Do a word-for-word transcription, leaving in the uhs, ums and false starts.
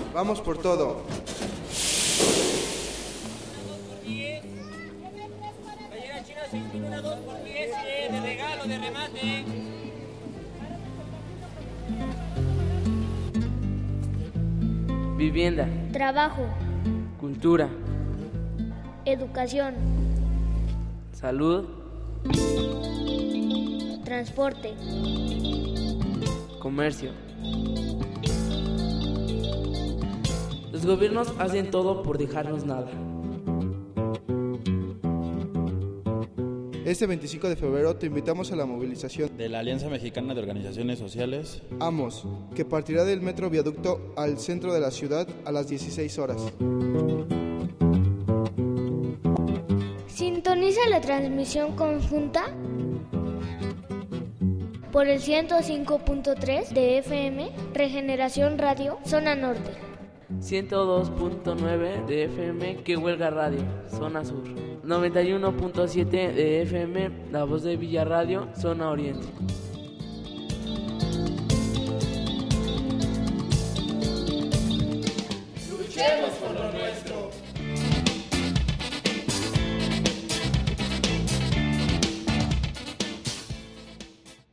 Vamos por todo. Gallera china seis mil, una dos por diez, de regalo, de remate. Vivienda, trabajo, cultura, educación, salud, transporte, comercio. Los gobiernos hacen todo por dejarnos nada. Este veinticinco de febrero te invitamos a la movilización de la Alianza Mexicana de Organizaciones Sociales AMOS, que partirá del Metro Viaducto al centro de la ciudad a las dieciséis horas. Sintoniza la transmisión conjunta por el ciento cinco punto tres de F M, Regeneración Radio, Zona Norte. ciento dos punto nueve de F M, Que Huelga Radio, Zona Sur. noventa y uno punto siete de F M, La Voz de Villa Radio, Zona Oriente.